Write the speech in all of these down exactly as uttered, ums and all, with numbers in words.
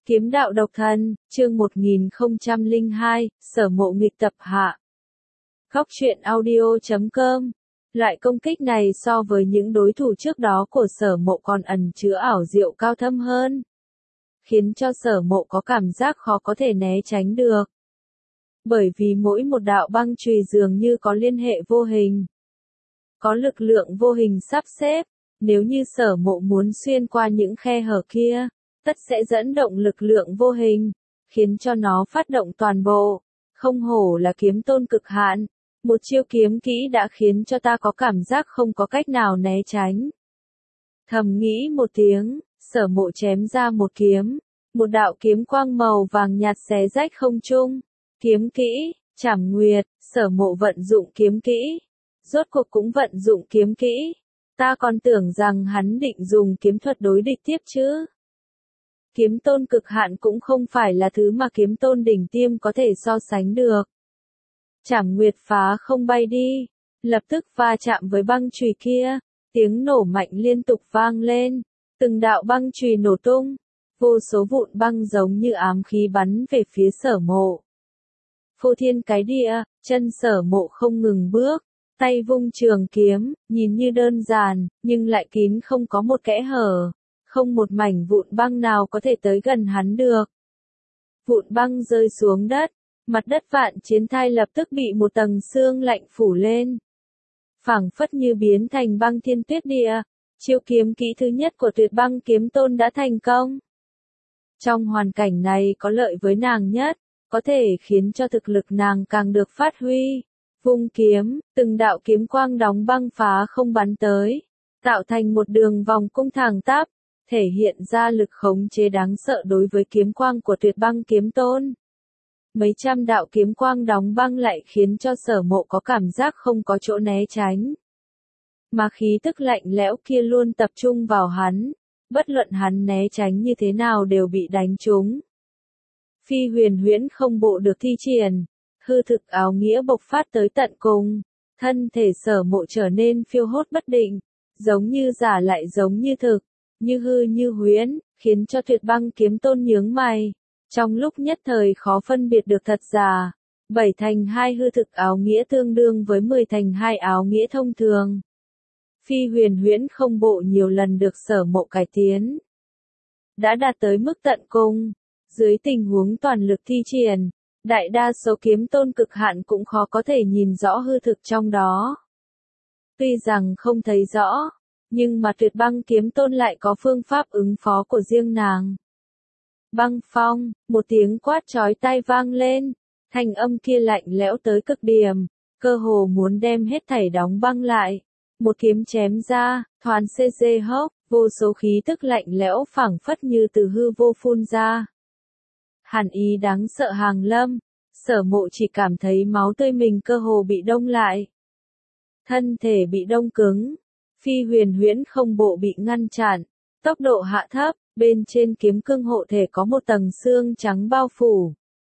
Kiếm đạo độc thân, chương một nghìn không trăm lẻ hai, Sở Mộ nghịch tập hạ. Góc truyện audio chấm com. Loại công kích này so với những đối thủ trước đó của Sở Mộ còn ẩn chứa ảo diệu cao thâm hơn, khiến cho Sở Mộ có cảm giác khó có thể né tránh được. Bởi vì mỗi một đạo băng chùy dường như có liên hệ vô hình, có lực lượng vô hình sắp xếp, nếu như Sở Mộ muốn xuyên qua những khe hở kia, tất sẽ dẫn động lực lượng vô hình, khiến cho nó phát động toàn bộ. Không hổ là kiếm tôn cực hạn, một chiêu kiếm kỹ đã khiến cho ta có cảm giác không có cách nào né tránh. Thầm nghĩ một tiếng, Sở Mộ chém ra một kiếm, một đạo kiếm quang màu vàng nhạt xé rách không trung. Kiếm kỹ, Trảm Nguyệt, Sở Mộ vận dụng kiếm kỹ, rốt cuộc cũng vận dụng kiếm kỹ. Ta còn tưởng rằng hắn định dùng kiếm thuật đối địch tiếp chứ. Kiếm tôn cực hạn cũng không phải là thứ mà kiếm tôn đỉnh tiêm có thể so sánh được. Trảm Nguyệt phá không bay đi, lập tức va chạm với băng chùy kia, tiếng nổ mạnh liên tục vang lên, từng đạo băng chùy nổ tung, vô số vụn băng giống như ám khí bắn về phía Sở Mộ. Phô thiên cái địa, chân Sở Mộ không ngừng bước, tay vung trường kiếm, nhìn như đơn giản, nhưng lại kín không có một kẽ hở. Không một mảnh vụn băng nào có thể tới gần hắn được. Vụn băng rơi xuống đất, mặt đất Vạn Chiến Thai lập tức bị một tầng sương lạnh phủ lên. Phảng phất như biến thành băng thiên tuyết địa, chiêu kiếm kỹ thứ nhất của Tuyệt Băng Kiếm Tôn đã thành công. Trong hoàn cảnh này có lợi với nàng nhất, có thể khiến cho thực lực nàng càng được phát huy. Vung kiếm, từng đạo kiếm quang đóng băng phá không bắn tới, tạo thành một đường vòng cung thẳng tắp, thể hiện ra lực khống chế đáng sợ đối với kiếm quang của Tuyệt Băng Kiếm Tôn. Mấy trăm đạo kiếm quang đóng băng lại khiến cho Sở Mộ có cảm giác không có chỗ né tránh. Mà khí tức lạnh lẽo kia luôn tập trung vào hắn, bất luận hắn né tránh như thế nào đều bị đánh trúng. Phi huyền huyễn không bộ được thi triển, hư thực áo nghĩa bộc phát tới tận cùng, thân thể Sở Mộ trở nên phiêu hốt bất định, giống như giả lại giống như thực. Như hư như huyễn, khiến cho Tuyệt Băng Kiếm Tôn nhướng mày. Trong lúc nhất thời khó phân biệt được thật giả, bảy thành hai hư thực áo nghĩa tương đương với mười thành hai áo nghĩa thông thường. Phi huyền huyễn không bộ nhiều lần được Sở Mộ cải tiến, đã đạt tới mức tận cùng. Dưới tình huống toàn lực thi triển, đại đa số kiếm tôn cực hạn cũng khó có thể nhìn rõ hư thực trong đó. Tuy rằng không thấy rõ, nhưng mà Tuyệt Băng Kiếm Tôn lại có phương pháp ứng phó của riêng nàng. Băng phong, một tiếng quát chói tai vang lên, thanh âm kia lạnh lẽo tới cực điểm, cơ hồ muốn đem hết thảy đóng băng lại. Một kiếm chém ra, thoáng xê xê hốc, vô số khí tức lạnh lẽo phảng phất như từ hư vô phun ra. Hàn ý đáng sợ hàng lâm, Sở Mộ chỉ cảm thấy máu tươi mình cơ hồ bị đông lại. Thân thể bị đông cứng. Phi huyền huyễn không bộ bị ngăn chặn, tốc độ hạ thấp, bên trên kiếm cương hộ thể có một tầng xương trắng bao phủ.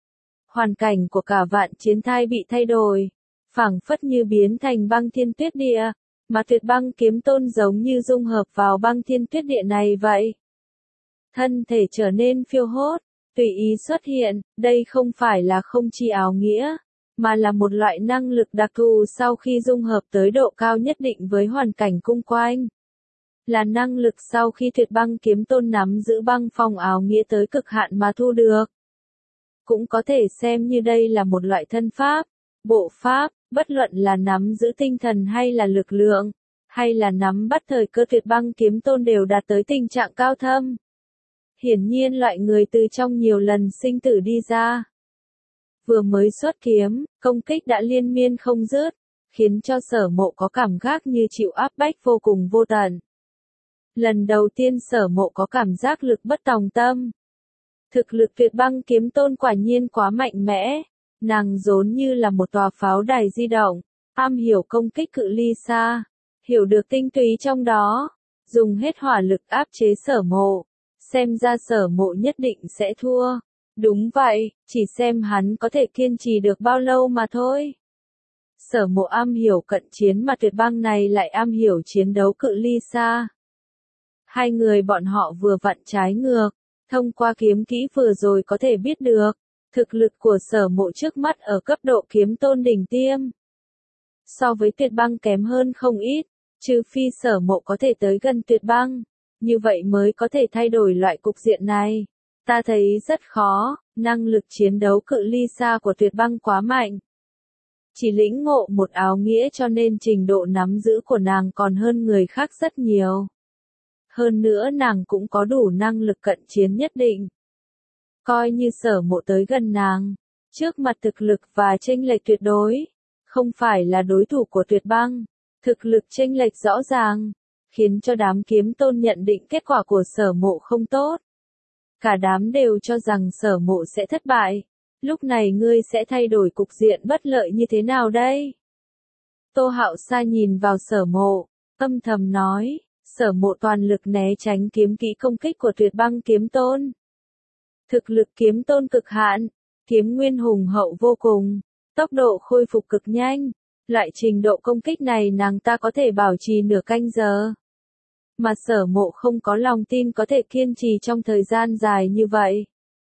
Hoàn cảnh của cả Vạn Chiến Thai bị thay đổi, phảng phất như biến thành băng thiên tuyết địa, mà Tuyệt Băng Kiếm Tôn giống như dung hợp vào băng thiên tuyết địa này vậy. Thân thể trở nên phiêu hốt, tùy ý xuất hiện, đây không phải là không chi áo nghĩa, mà là một loại năng lực đặc thù sau khi dung hợp tới độ cao nhất định với hoàn cảnh xung quanh. Là năng lực sau khi Tuyệt Băng Kiếm Tôn nắm giữ băng phong áo nghĩa tới cực hạn mà thu được. Cũng có thể xem như đây là một loại thân pháp, bộ pháp, bất luận là nắm giữ tinh thần hay là lực lượng, hay là nắm bắt thời cơ Tuyệt Băng Kiếm Tôn đều đạt tới tình trạng cao thâm. Hiển nhiên loại người từ trong nhiều lần sinh tử đi ra. Vừa mới xuất kiếm, công kích đã liên miên không dứt, khiến cho Sở Mộ có cảm giác như chịu áp bách vô cùng vô tận. Lần đầu tiên Sở Mộ có cảm giác lực bất tòng tâm. Thực lực Tuyệt Băng Kiếm Tôn quả nhiên quá mạnh mẽ, nàng giống như là một tòa pháo đài di động, am hiểu công kích cự ly xa, hiểu được tinh túy trong đó, dùng hết hỏa lực áp chế Sở Mộ, xem ra Sở Mộ nhất định sẽ thua. Đúng vậy, chỉ xem hắn có thể kiên trì được bao lâu mà thôi. Sở Mộ am hiểu cận chiến mà Tuyệt Băng này lại am hiểu chiến đấu cự ly xa. Hai người bọn họ vừa vặn trái ngược, Thông qua kiếm kỹ vừa rồi có thể biết được, thực lực của Sở Mộ trước mắt ở cấp độ kiếm tôn đỉnh tiêm. So với Tuyệt Băng kém hơn không ít, trừ phi Sở Mộ có thể tới gần Tuyệt Băng, như vậy mới có thể thay đổi loại cục diện này. Ta thấy rất khó, năng lực chiến đấu cự ly xa của Tuyệt Băng quá mạnh. Chỉ lĩnh ngộ một áo nghĩa cho nên trình độ nắm giữ của nàng còn hơn người khác rất nhiều. Hơn nữa nàng cũng có đủ năng lực cận chiến nhất định. Coi như Sở Mộ tới gần nàng, trước mặt thực lực và chênh lệch tuyệt đối, không phải là đối thủ của Tuyệt Băng. Thực lực chênh lệch rõ ràng, khiến cho đám kiếm tôn nhận định kết quả của Sở Mộ không tốt. Cả đám đều cho rằng Sở Mộ sẽ thất bại. Lúc này ngươi sẽ thay đổi cục diện bất lợi như thế nào đây? Tô Hạo Sa nhìn vào Sở Mộ, âm thầm nói, Sở Mộ toàn lực né tránh kiếm kỹ công kích của Tuyệt Băng kiếm tôn. Thực lực kiếm tôn cực hạn, kiếm nguyên hùng hậu vô cùng, tốc độ khôi phục cực nhanh. Loại trình độ công kích này nàng ta có thể bảo trì nửa canh giờ. Mà Sở Mộ không có lòng tin có thể kiên trì trong thời gian dài như vậy.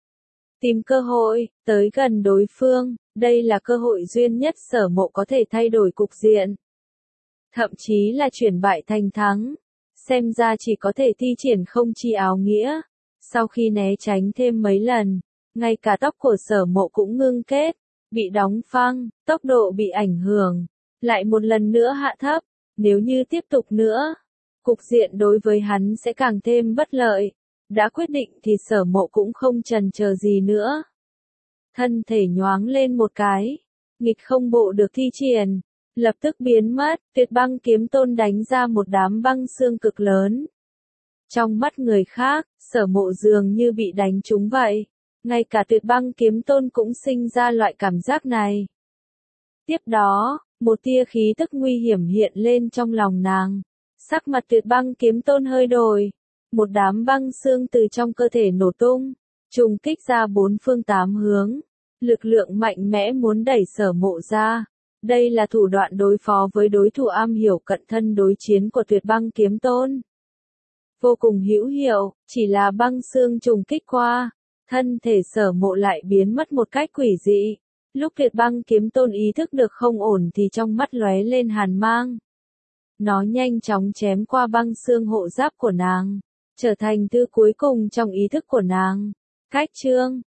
Tìm cơ hội, tới gần đối phương, đây là cơ hội duy nhất Sở Mộ có thể thay đổi cục diện. Thậm chí là chuyển bại thành thắng. Xem ra chỉ có thể thi triển không chi áo nghĩa. Sau khi né tránh thêm mấy lần, ngay cả tóc của Sở Mộ cũng ngưng kết, bị đóng phăng, tốc độ bị ảnh hưởng. Lại một lần nữa hạ thấp, nếu như tiếp tục nữa, cục diện đối với hắn sẽ càng thêm bất lợi. Đã quyết định thì Sở Mộ cũng không chần chờ gì nữa. Thân thể nhoáng lên một cái, nghịch không bộ được thi triển, lập tức biến mất. Tuyệt Băng kiếm tôn đánh ra một đám băng xương cực lớn. Trong mắt người khác, Sở Mộ dường như bị đánh trúng vậy. Ngay cả Tuyệt Băng kiếm tôn cũng sinh ra loại cảm giác này. Tiếp đó, một tia khí tức nguy hiểm hiện lên trong lòng nàng. Sắc mặt Tuyệt Băng kiếm tôn hơi đổi. Một đám băng xương từ trong cơ thể nổ tung, trùng kích ra bốn phương tám hướng. Lực lượng mạnh mẽ muốn đẩy Sở Mộ ra. Đây là thủ đoạn đối phó với đối thủ am hiểu cận thân đối chiến của Tuyệt Băng kiếm tôn. Vô cùng hữu hiệu, chỉ là băng xương trùng kích qua, thân thể Sở Mộ lại biến mất một cách quỷ dị. Lúc Tuyệt Băng kiếm tôn ý thức được không ổn thì trong mắt lóe lên hàn mang. Nó nhanh chóng chém qua băng xương hộ giáp của nàng, trở thành thứ cuối cùng trong ý thức của nàng. Cách chương